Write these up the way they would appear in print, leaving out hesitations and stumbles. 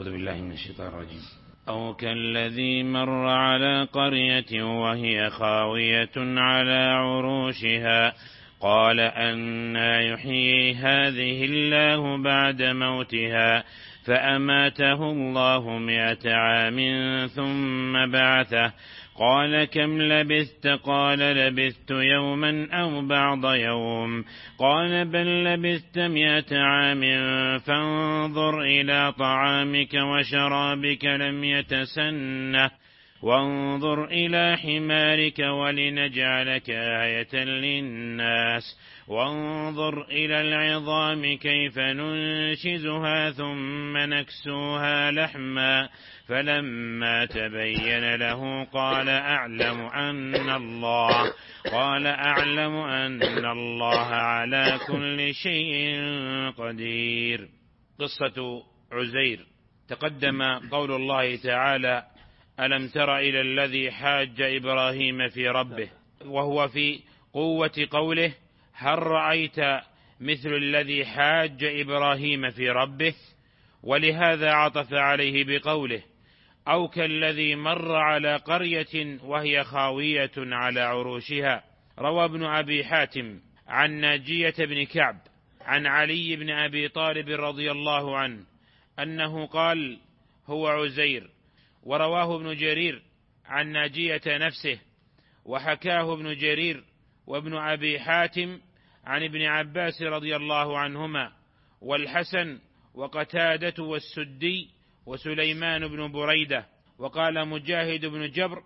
أعوذ بالله من الشيطان الرجيم. أو كالذي مر على قرية وهي خاوية على عروشها قال أنى يحيي هذه الله بعد موتها فأماته الله 100 عام ثم بعثه قال كم لبثت قال لبثت يوما أو بعض يوم قال بل لبثت 100 عام فانظر إلى طعامك وشرابك لم يتسنه وانظر إلى حمارك ولنجعلك آية للناس وانظر إلى العظام كيف ننشزها ثم نكسوها لحما فلما تبين له قال أعلم أن الله على كل شيء قدير. قصة عزير. تقدم قول الله تعالى ألم تر إلى الذي حاج إبراهيم في ربه، وهو في قوة قوله هل رأيت مثل الذي حاج إبراهيم في ربه، ولهذا عطف عليه بقوله أو كالذي مر على قرية وهي خاوية على عروشها. روى ابن أبي حاتم عن ناجية بن كعب عن علي بن أبي طالب رضي الله عنه أنه قال هو عزير، ورواه ابن جرير عن ناجية نفسه، وحكاه ابن جرير وابن أبي حاتم عن ابن عباس رضي الله عنهما والحسن وقتادة والسدي وسليمان بن بريدة. وقال مجاهد بن جبر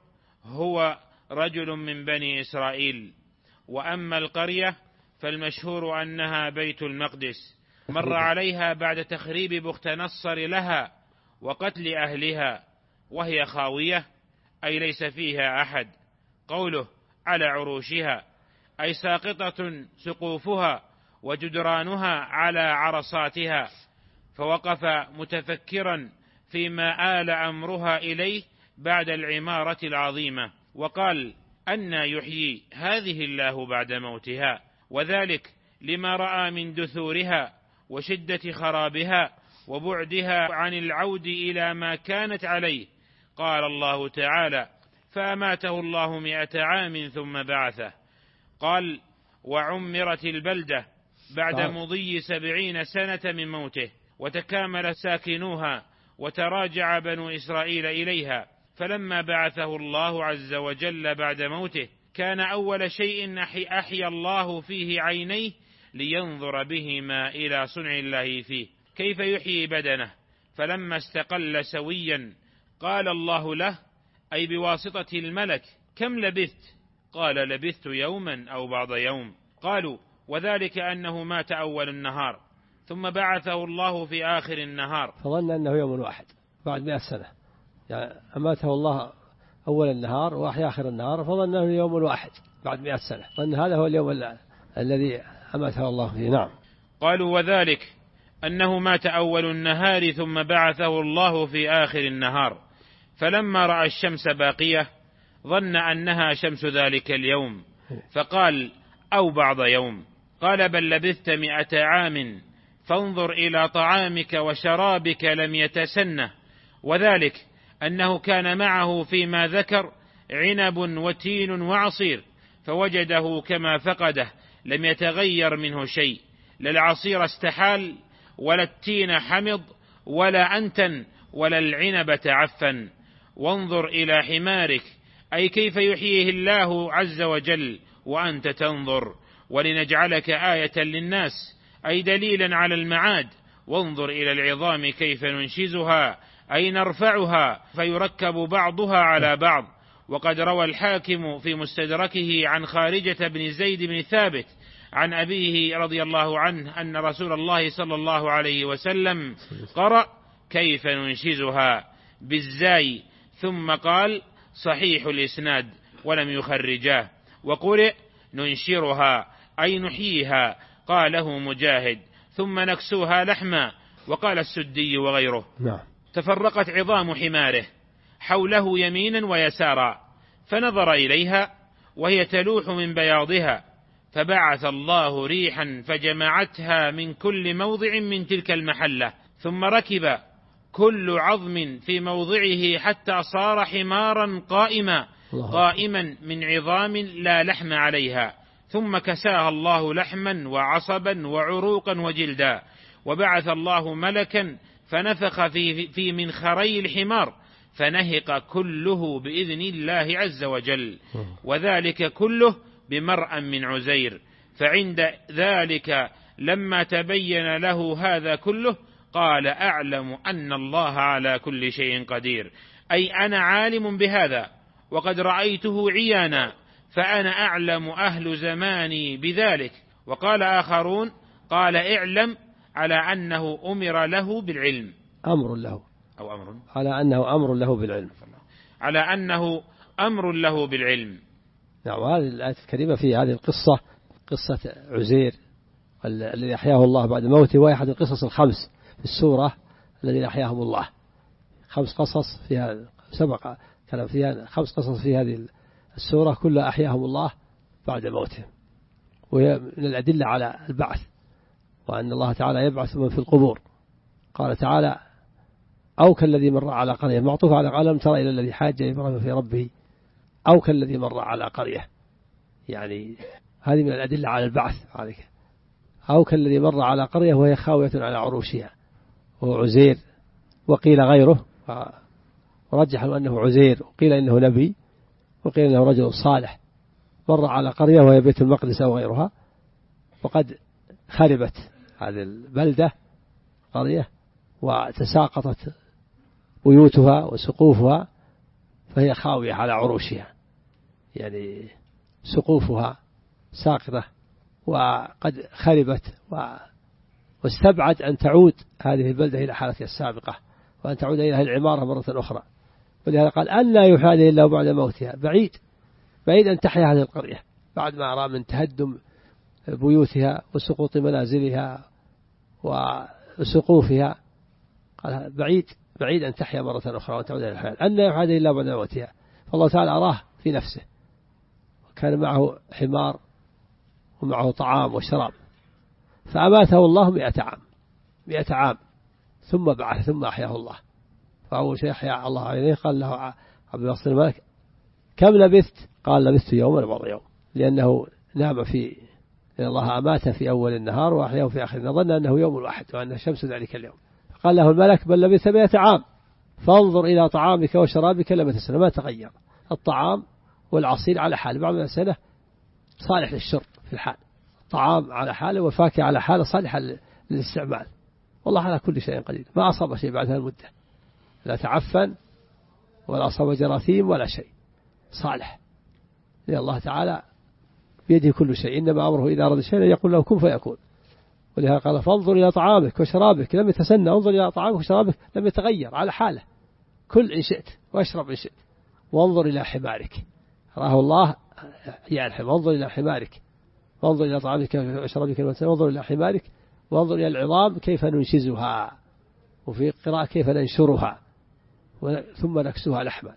هو رجل من بني إسرائيل. وأما القرية فالمشهور أنها بيت المقدس، مر عليها بعد تخريب بخت نصر لها وقتل أهلها، وهي خاوية أي ليس فيها أحد. قوله على عروشها أي ساقطة سقوفها وجدرانها على عرصاتها، فوقف متفكرا فيما آل أمرها إليه بعد العمارة العظيمة، وقال أنى يحيي هذه الله بعد موتها، وذلك لما رأى من دثورها وشدة خرابها وبعدها عن العود إلى ما كانت عليه. قال الله تعالى فأماته الله 100 عام ثم بعثه. قال وعمرت البلدة بعد مضي 70 سنة من موته، وتكامل ساكنوها وتراجع بنو إسرائيل إليها، فلما بعثه الله عز وجل بعد موته كان أول شيء أحيا الله فيه عينيه لينظر بهما إلى صنع الله فيه كيف يحيي بدنه. فلما استقل سويا قال الله له أي بواسطة الملك كم لبثت؟ قال لبثت يوما أو بعض يوم. قالوا وذلك أنه مات أول النهار ثم بعثه الله في آخر النهار، فظن أنه يوم واحد بعد 100 سنة، يعني أماته الله أول النهار وأحيا آخر النهار، فظن أنه يوم واحد بعد 100 سنة، ظن هذا هو اليوم الذي أماته الله فيه. نعم. قالوا وذلك أنه مات أول النهار ثم بعثه الله في آخر النهار، فلما رأى الشمس باقية ظن أنها شمس ذلك اليوم فقال أو بعض يوم. قال بل لبثت 100 عام فانظر إلى طعامك وشرابك لم يتسنه، وذلك أنه كان معه فيما ذكر عنب وتين وعصير، فوجده كما فقده لم يتغير منه شيء، لا العصير استحال ولا التين حمض ولا أنتن ولا العنب تعفن. وانظر إلى حمارك أي كيف يحييه الله عز وجل وأنت تنظر، ولنجعلك آية للناس أي دليلا على المعاد. وانظر إلى العظام كيف ننشزها أي نرفعها فيركب بعضها على بعض. وقد روى الحاكم في مستدركه عن خارجة بن زيد بن ثابت عن أبيه رضي الله عنه أن رسول الله صلى الله عليه وسلم قرأ كيف ننشزها بالزاي ثم قال صحيح الإسناد ولم يخرجاه، وقرئ ننشرها أي نحييها قاله مجاهد ثم نكسوها لحما، وقال السدي وغيره. تفرقت عظام حماره حوله يمينا ويسارا، فنظر إليها وهي تلوح من بياضها، فبعث الله ريحا فجمعتها من كل موضع من تلك المحلة، ثم ركب كل عظم في موضعه حتى صار حمارا قائما من عظام لا لحم عليها، ثم كساها الله لحما وعصبا وعروقا وجلدا، وبعث الله ملكا فنفخ في منخري الحمار فنهق كله بإذن الله عز وجل، وذلك كله بمرأ من عزير. فعند ذلك لما تبين له هذا كله قال: أعلم أن الله على كل شيء قدير، أي أنا عالم بهذا وقد رأيته عيانا، فأنا أعلم أهل زماني بذلك. وقال آخرون: قال اعلم على أنه أمر له بالعلم، أمر له أو أمر على أنه أمر له بالعلم، على أنه أمر له بالعلم. نعم. هذه الآية الكريمة في هذه القصة، قصة عزير الذي أحياه الله بعد موته، وهي أحد القصص الخمس في السورة الذين أحياهم الله. 5 قصص فيها، سبق كلام فيها 5 قصص في هذه السورة كلها أحياهم الله بعد موته، وهي من الأدلة على البعث، وأن الله تعالى يبعث من في القبور. قال تعالى: أو كالذي مر على قرية، معطوف على قال: ألم تر إلى الذي حاج إبراهيم في ربه أو كالذي مر على قرية، يعني هذه من الأدلة على البعث عليك. أو كالذي مر على قرية وهي خاوية على عروشها، وهو عزير، وقيل غيره، ورجحوا أنه عزير، وقيل إنه نبي، وقيل إنه رجل صالح مر على قرية وهي بيت المقدس أو غيرها، وقد خربت هذه البلدة قرية وتساقطت بيوتها وسقوفها، فهي خاوية على عروشها، يعني سقوفها ساقطة وقد خربت، واستبعد أن تعود هذه البلدة إلى حالتها السابقة، وأن تعود إلى العمارة مرة أخرى. ولهذا قال: أن لا يحيى هذه إلا بعد موتها، بعيد أن تحيا هذه القرية بعد ما أرى من تهدم بيوتها وسقوط منازلها وسقوفها، قال بعيد أن تحيا مرة أخرى وتعود إلى الحياة. أن لا يحيى هذه إلا بعد موتها. فالله تعالى أراه في نفسه، وكان معه حمار ومعه طعام وشراب، فأماته الله 100 عام ثم بعث، ثم أحياه الله. فأول شيء أحيا الله عليه، قال له عبد الباسط الملك: كم لبثت؟ قال: لبثت يوما أو بعض يوم، لأنه نام لأن الله أماته في أول النهار وأحياه في آخر، ظن أنه يوم واحد وأنه شمس ذلك اليوم. قال له الملك: بل لبثت 100 عام، فانظر إلى طعامك وشرابك لم يتسنى، ما تغير. الطعام والعصير على حال، بعد سنة صالح للشرب في الحال، طعام على حاله والفاكهة على حاله صالحة للاستعمال. والله على كل شيء قدير، ما أصاب شيء بعد هذه المدة، لا تعفن ولا أصاب جراثيم ولا شيء، صالح، لأن الله تعالى بيده كل شيء، إنما أمره إذا أراد شيئا يقول له كن فيكون. ولهذا قال: فانظر إلى طعامك وشرابك لم يتسنى، انظر إلى طعامك وشرابك لم يتغير على حاله، كل إن شئت واشرب إن شئت، وانظر إلى حمارك. راه الله يعني: وانظر إلى حمارك، وانظر إلى طعامك وشرابك وانظر إلى حمارك، وانظر إلى العظام كيف ننشزها، وفي قراءة كيف ننشرها، ثم نكسوها لحما.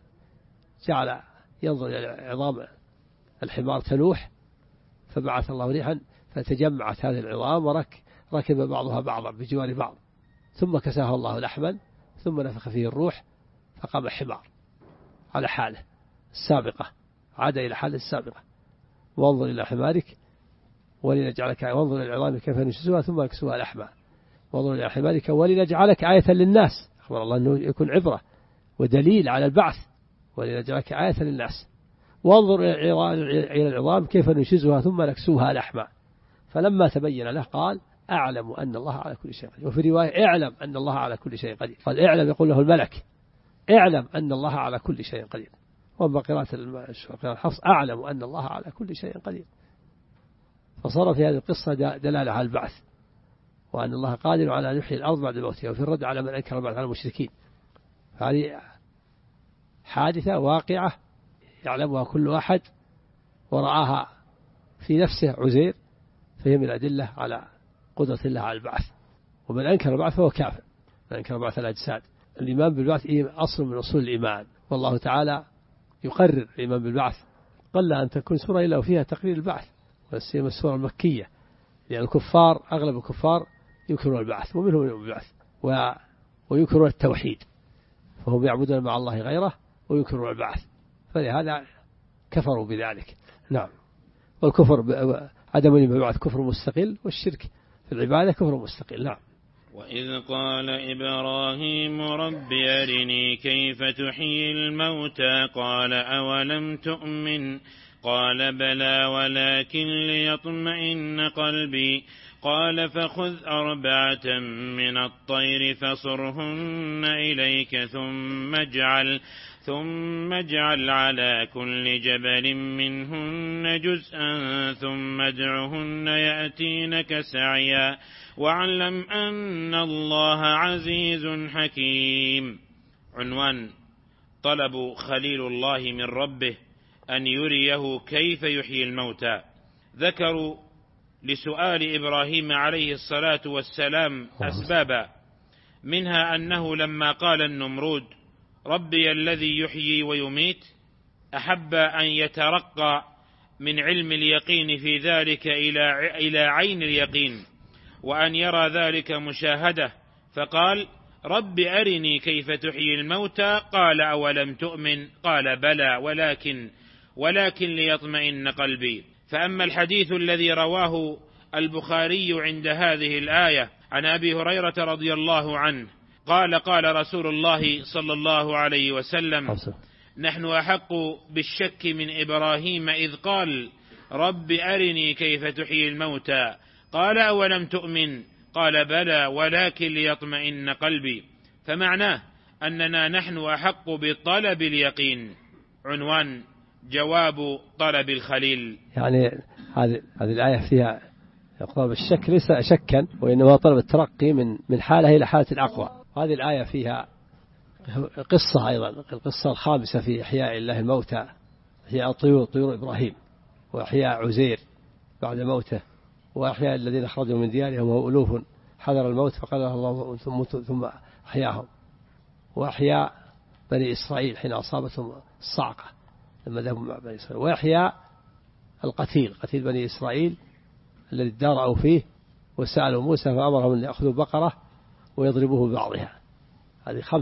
جعل ينظر إلى عظام الحمار تلوح، فبعث الله ريحا فتجمعت هذه العظام وركب بعضها بعضا بجوار بعض، ثم كساها الله لحما، ثم نفخ فيه الروح فقام حمار على حاله السابقة، عاد إلى حاله السابقة. وانظر إلى حمارك ولنجعلك، وانظر إلى العظام كيف نشزها ثم نكسوها لحما، وانظر إلى حمارك ولنجعلك آية للناس. أخبر الله أنه يكون عبرة ودليل على البعث، ولنجعلك آية للناس. وانظر إلى العظام كيف نشزها ثم نكسوها لحما. فلما تبين له قال: أعلم أن الله على كل شيء قدير. وفي رواية: اعلم أن الله على كل شيء قدير. قال: اعلم، يقول له الملك: اعلم أن الله على كل شيء قدير. وأما قراءة الحفص: أعلم أن الله على كل شيء قدير. فصار في هذه القصة دلالة على البعث، وأن الله قادر على أن يحيي الأرض بعد موتها، وفي الرد على من أنكر البعث على المشركين. هذه حادثة واقعة يعلمها كل أحد ورآها في نفسه عزير، فهي من الأدلة على قدرة الله على البعث. ومن أنكر البعث فهو كافر، من أنكر بعث الأجساد. الإيمان بالبعث أصل من أصول الإيمان، والله تعالى يقرر الإيمان بالبعث. قل أن تكون سورة إلا وفيها تقرير البعث، والسيما السورة المكية، لأن الكفار أغلب الكفار ينكرون البعث، ومنهم يؤمن بالبعث. وينكرون التوحيد، فهم يعبدون مع الله غيره وينكرون البعث، فلهذا كفروا بذلك. نعم. والكفر عدم البعث كفر مستقل، والشرك في العبادة كفر مستقل. نعم. وإذ قال إبراهيم رب أرني كيف تحيي الموتى قال أولم تؤمن قال بلى ولكن ليطمئن قلبي قال فخذ 4 من الطير فصرهن إليك ثم اجعل على كل جبل منهن جزءا ثم ادعهن يأتينك سعيا واعلم أن الله عزيز حكيم. عنوان: طلب خليل الله من ربه أن يريه كيف يحيي الموتى. ذكروا لسؤال إبراهيم عليه الصلاة والسلام أسبابا، منها أنه لما قال النمرود ربي الذي يحيي ويميت أحب أن يترقى من علم اليقين في ذلك إلى عين اليقين، وأن يرى ذلك مشاهدة، فقال رب أرني كيف تحيي الموتى قال أولم تؤمن قال بلى ولكن ليطمئن قلبي. فأما الحديث الذي رواه البخاري عند هذه الآية عن أبي هريرة رضي الله عنه قال رسول الله صلى الله عليه وسلم نحن أحق بالشك من إبراهيم إذ قال رب أرني كيف تحيي الموتى قال أولم تؤمن قال بلى ولكن ليطمئن قلبي. فمعناه أننا نحن أحق بطلب اليقين. عنوان: جواب طلب الخليل. يعني هذه الآية فيها طلب الشك ليس شكا، وإنما طلب الترقي من حالة إلى حالة الأقوى. هذه الآية فيها قصة أيضا، القصة الخامسة في إحياء الله الموتى، إحياء طيور إبراهيم، وإحياء عزير بعد موته، وأحياء الذين خرجوا من ديارهم وهم ألوف حذر الموت فقال الله ثم أحياهم، وأحياء بني إسرائيل حين أصابتهم الصعقة لما ذهبوا مع بني إسرائيل، وأحياء قتيل بني إسرائيل الذي ادارأوا فيه وسألوا موسى فأمرهم أن يأخذوا بقرة ويضربوه ببعضها. هذه 5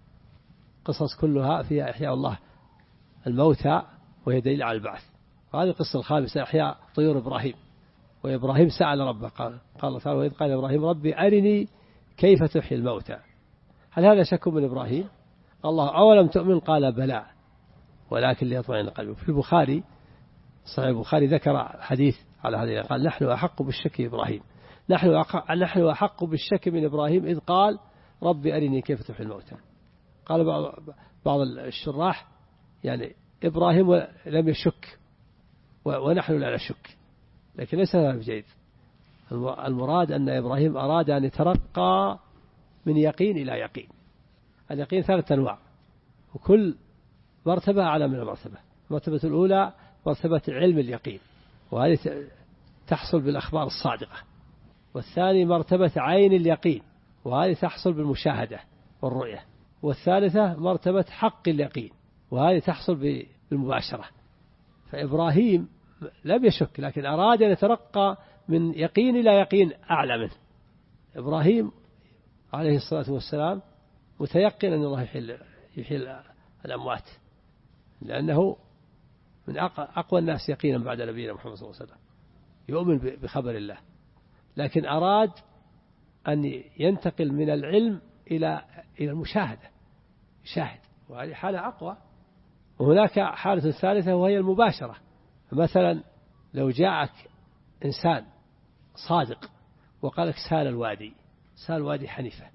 قصص كلها فيها إحياء الله الموتى وهي دليل على البعث. وهذه القصة الخامسة إحياء طيور إبراهيم، وإبراهيم سأل ربه قال تعالى وإذ قال إبراهيم ربي أرني كيف تحيي الموتى. هل هذا شك من إبراهيم؟ الله أولم تؤمن قال بلى ولكن ليطمئن قلبي. في البخاري صحيح البخاري ذكر حديث على هذا قال نحن أحق بالشك إبراهيم، نحن أحق بالشك من إبراهيم إذ قال ربي أرني كيف تحيي الموتى. قال بعض الشراح يعني إبراهيم لم يشك ونحن لا نشك، لكن ليس هذا بجيد. المراد أن إبراهيم أراد أن يترقى من يقين إلى يقين. اليقين 3 أنواع، وكل مرتبة أعلى من المرتبة. المرتبة الأولى مرتبة علم اليقين، وهذه تحصل بالأخبار الصادقة. والثاني مرتبة عين اليقين، وهذه تحصل بالمشاهدة والرؤية. والثالثة مرتبة حق اليقين، وهذه تحصل بالمباشرة. فإبراهيم لم يشك، لكن أراد أن يترقى من يقين إلى يقين أعلى منه. إبراهيم عليه الصلاة والسلام متيقن أن الله يحيي الأموات، لأنه من أقوى الناس يقينا بعد نبينا محمد صلى الله عليه وسلم، يؤمن بخبر الله، لكن أراد أن ينتقل من العلم إلى المشاهدة، يشاهد، وهذه حالة أقوى. وهناك حالة ثالثة وهي المباشرة. مثلا لو جاءك إنسان صادق وقال لك سال الوادي حنيفة،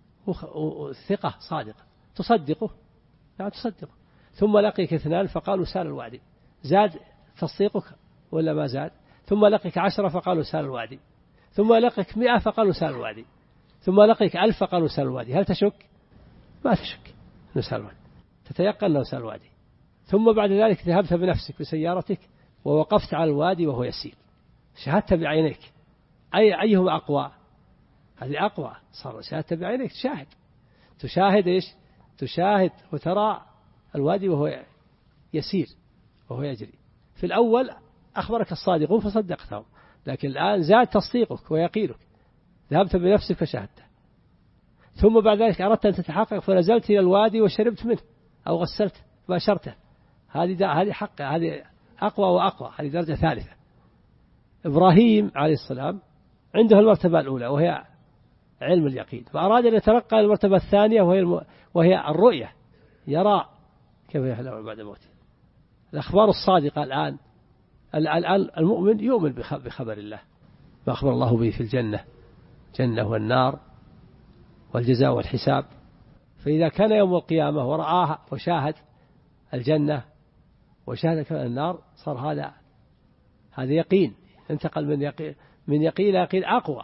وثقة صادقة تصدقه، لا تصدقه، ثم لقيك 2 فقالوا سال الوادي، زاد تصديقك ولا ما زاد؟ ثم لقيك 10 فقالوا سال الوادي، ثم لقيك 100 فقالوا سال الوادي، ثم لقيك 1000 فقالوا سال الوادي. هل تشك؟ ما تشك أنه سال الوادي، تتيقن أنه سال الوادي. ثم بعد ذلك ذهبت بنفسك بسيارتك ووقفت على الوادي وهو يسيل، شاهدت بعينيك، أيهما أقوى؟ هذه أقوى، صار شاهدت بعينيك، تشاهد إيش؟ تشاهد وترى الوادي وهو يسير وهو يجري. في الأول أخبرك الصادقون فصدقتهم، لكن الآن زاد تصديقك ويقينك، ذهبت بنفسك فشاهدته. ثم بعد ذلك أردت أن تتحقق فنزلت إلى الوادي وشربت منه أو غسلت باشرته. هذه حق، هذه أقوى وأقوى، هذه درجة ثالثة. إبراهيم عليه السلام عنده المرتبة الأولى وهي علم اليقين، فأراد أن يترقى المرتبة الثانية وهي الرؤية، يرى كيف يحلم بعد موته. الأخبار الصادقة الآن المؤمن يؤمن بخبر الله، ما أخبر الله به في الجنة والنار والجزاء والحساب. فإذا كان يوم القيامة ورآها وشاهد الجنة وشاهد النار صار هذا يقين، انتقل من يقين إلى يقين أقوى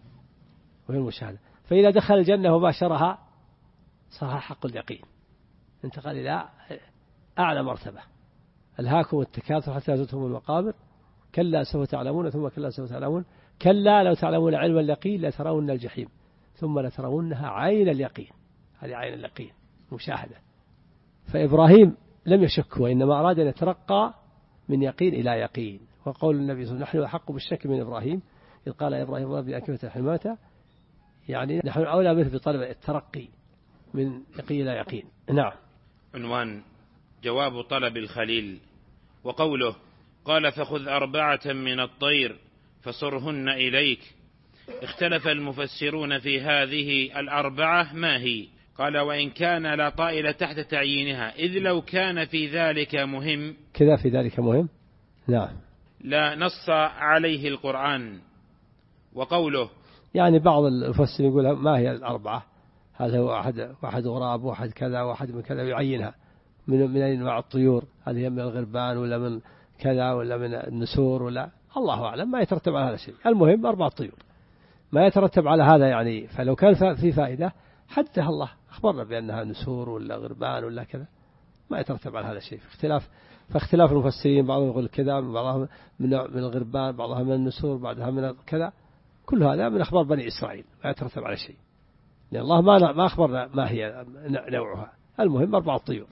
وهي المشاهدة. فإذا دخل الجنة وباشرها صار حق اليقين، انتقل إلى أعلى مرتبة. ألهاكم التكاثر حتى زرتم المقابر كلا سوف تعلمون ثم كلا سوف تعلمون كلا لو تعلمون علم اليقين لترون الجحيم ثم لترونها عين اليقين. هذه عين اليقين مشاهدة. فإبراهيم لم يشك وإنما أراد أن يترقى من يقين إلى يقين. وقول النبي صلى الله عليه وسلم نحن أحق بالشك من إبراهيم إذ قال إبراهيم ربي أكملة الحمامة، يعني نحن أولى منه بطلب الترقي من يقين إلى يقين. نعم. عنوان جواب طلب الخليل. وقوله قال فخذ 4 من الطير فصرهن إليك. اختلف المفسرون في هذه 4 ما هي. قال وإن كان لا طائل تحت تعيينها إذ لو كان في ذلك مهم كذا في ذلك مهم. نعم. لا نص عليه القرآن. وقوله يعني بعض المفسرين يقول ما هي 4، هذا هو واحد غراب واحد كذا واحد من كذا يعينها من أنواع الطيور، هذه من الغربان ولا من كذا ولا من النسور ولا الله أعلم، ما يترتب على هذا شيء. المهم 4 طيور ما يترتب على هذا يعني. فلو كان في فائدة حدثها الله أخبرنا بأنها نسور ولا غربان ولا كذا، ما يترتب على هذا شيء. فاختلاف المفسرين، بعضهم يقول كذا، بعضهم من الغربان، بعضها من النسور، بعضها من كذا، كل هذا من أخبار بني إسرائيل ما يترتب على شيء، لأن الله ما أخبرنا ما هي نوعها. المهم 4 طيور،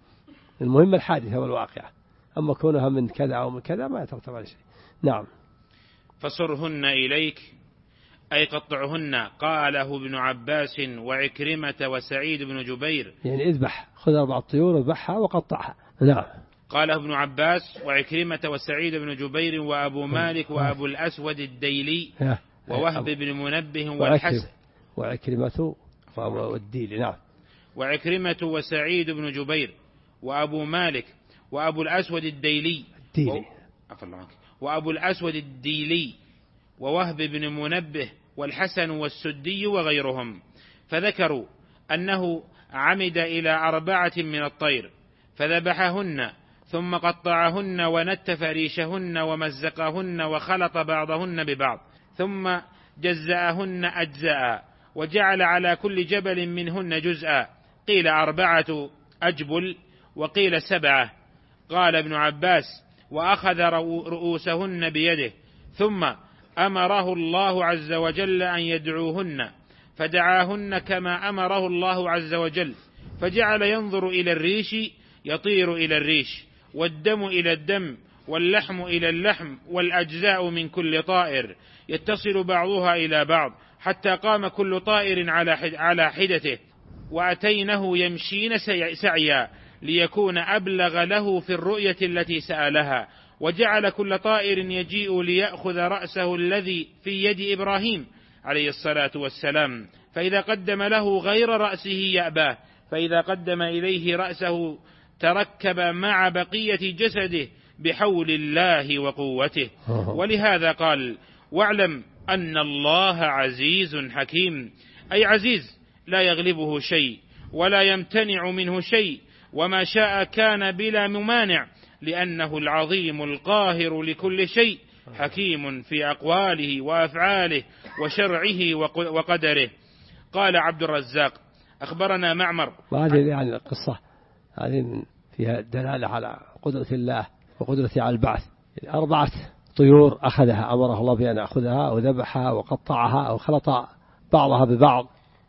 المهم الحادثة والواقعة، أما كونها من كذا أو من كذا ما يترتب على شيء. نعم. فصرهن إليك أي قطعهن. قاله ابن عباس وعكرمة وسعيد بن جبير، يعني اذبح، خذ 4 طيور اذبحها وقطعها. نعم. قاله ابن عباس وعكرمة وسعيد بن جبير وأبو مالك وأبو الأسود الديلي ووهب بن منبه والحسن وعكرمة والديلي. نعم. وعكرمة وسعيد بن جبير وأبو مالك وأبو الأسود الديلي وأبو الأسود الديلي ووهب بن منبه والحسن والسدي وغيرهم. فذكروا أنه عمد إلى 4 من الطير فذبحهن ثم قطعهن ونتف ريشهن ومزقهن وخلط بعضهن ببعض ثم جزأهن أجزاء وجعل على كل جبل منهن جزءا، قيل 4 أجبل وقيل 7. قال ابن عباس وأخذ رؤوسهن بيده ثم أمره الله عز وجل أن يدعوهن فدعاهن كما أمره الله عز وجل، فجعل ينظر إلى الريش يطير إلى الريش والدم إلى الدم واللحم إلى اللحم والأجزاء من كل طائر يتصل بعضها إلى بعض حتى قام كل طائر على حدته وأتينه يمشين سعيا ليكون أبلغ له في الرؤية التي سألها، وجعل كل طائر يجيء ليأخذ رأسه الذي في يد إبراهيم عليه الصلاة والسلام، فإذا قدم له غير رأسه يأباه، فإذا قدم إليه رأسه تركب مع بقية جسده بحول الله وقوته. ولهذا قال واعلم أن الله عزيز حكيم، أي عزيز لا يغلبه شيء ولا يمتنع منه شيء، وما شاء كان بلا ممانع، لأنه العظيم القاهر لكل شيء، حكيم في أقواله وأفعاله وشرعه وقدره. قال عبد الرزاق أخبرنا معمر. وهذه يعني القصة هذه فيها دلالة على قدرة الله وقدرته على البعث. 4 طيور أخذها، أمره الله بأن أخذها وذبحها وقطعها أو خلط بعضها ببعض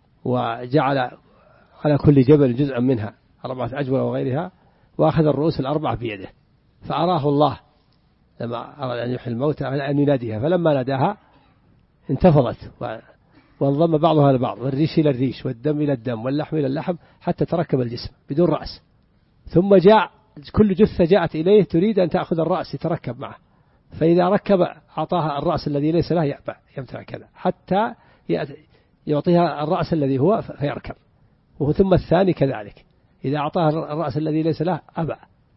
وجعل على كل جبل جزءا منها 4 أجبل وغيرها، وأخذ الرؤوس 4 بيده، فأراه الله لما أراد أن يحيي الموتى أن يناديها، فلما ناداها انتفضت وانضم بعضها إلى بعض، والريش إلى الريش، والدم إلى الدم، واللحم إلى اللحم، حتى تركب الجسم بدون رأس. ثم جاء كل جثة جاءت إليه تريد أن تأخذ الرأس يتركب معه، فإذا ركب أعطاها الرأس الذي ليس له يأبى يمتنع كذا حتى يعطيها الرأس الذي هو فيركب. ثم الثاني كذلك إذا أعطاها الرأس الذي ليس له أبى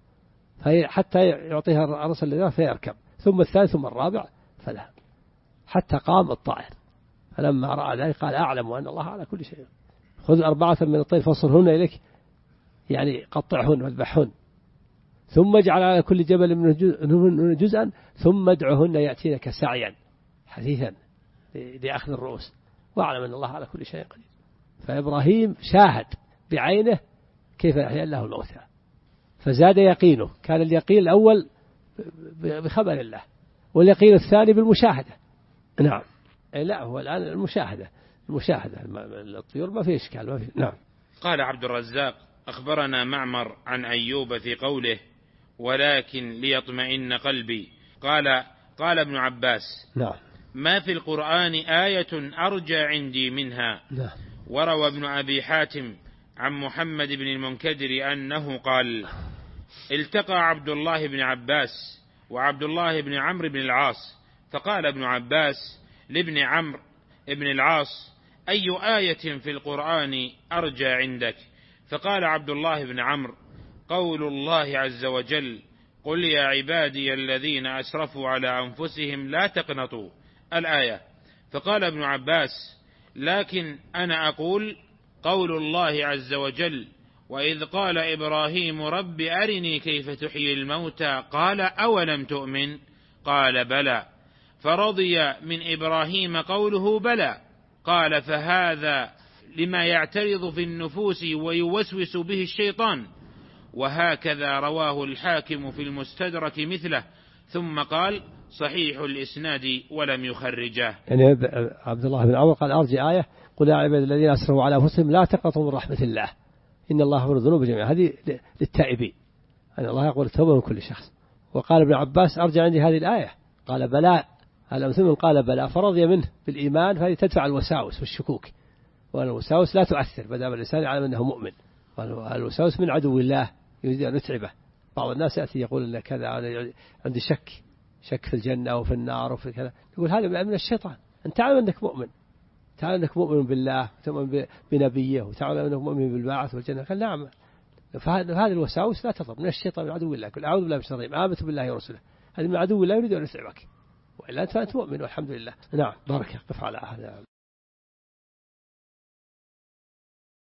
حتى يعطيها الرأس الذي له فيركب. ثم الثالث ثم الرابع فلا، حتى قام الطائر. فلما رأى ذلك قال أعلم أن الله على كل شيء. خذ 4 من الطير فصرهن إليك، يعني قطعهن واذبحهن، ثم اجعل على كل جبل منهن جزءا، ثم ادعهن يأتينك سعيا حثيثا لأخذ الرؤوس، واعلم أن الله على كل شيء قدير. فإبراهيم شاهد بعينه كيف يحيي الله الموتى، فزاد يقينه. كان اليقين الأول بخبر الله، واليقين الثاني بالمشاهدة. نعم. لا هو الآن المشاهدة الطيور ما في إشكال ما في. نعم. قال عبد الرزاق أخبرنا معمر عن أيوب في قوله ولكن ليطمئن قلبي. قال ابن عباس نعم. ما في القرآن آية أرجى عندي منها. نعم. وروى ابن أبي حاتم عن محمد بن المنكدر أنه قال التقى عبد الله بن عباس وعبد الله بن عمرو بن العاص، فقال ابن عباس لابن عمرو بن العاص أي آية في القرآن أرجى عندك؟ فقال عبد الله بن عمرو قول الله عز وجل قل يا عبادي الذين أسرفوا على أنفسهم لا تقنطوا الآية. فقال ابن عباس لكن أنا أقول قول الله عز وجل وإذ قال إبراهيم رب أرني كيف تحيي الموتى قال أولم تؤمن قال بلى فرضي من إبراهيم قوله بلى قال فهذا لما يعترض في النفوس ويوسوس به الشيطان. وهكذا رواه الحاكم في المستدرك مثله، ثم قال صحيح الإسناد ولم يخرجه. يعني عبد الله بن عمرو قال أرجي آية قل يا عباد الذين أسرفوا على أنفسهم لا تقنطوا من رحمة الله إن الله يغفر الذنوب جميعا، هذه للتائبين أن الله يقبل التوبة من كل شخص. وقال ابن عباس أرجع عندي هذه الآية قال بلى الأمثل قال بلى فرضي منه بالإيمان، فهذه تدفع الوساوس والشكوك، والوساوس لا تؤثر بدأ الإنسان يعلم أنه مؤمن. والوساوس من عدو الله يريد أن يتعبه. بعض الناس يأتي يقول إن كذا عندي شك في الجنة أو في النار وفي كذا، يقول هذا من الشيطان. أنت تعلم أنك مؤمن، تعلم أنك مؤمن بالله وتؤمن بنبيه وتعلم أنك مؤمن بالبعث والجنة. قال نعم. فهذه الوساوس لا تضر من الشيطان من عدو الله. قل أعوذ بالله من الشيطان الرجيم آمنت بالله ورسوله، هذه من عدو الله يريد أن يتعبك، وإلا أنت مؤمن والحمد لله. نعم. بارك قف على هذا.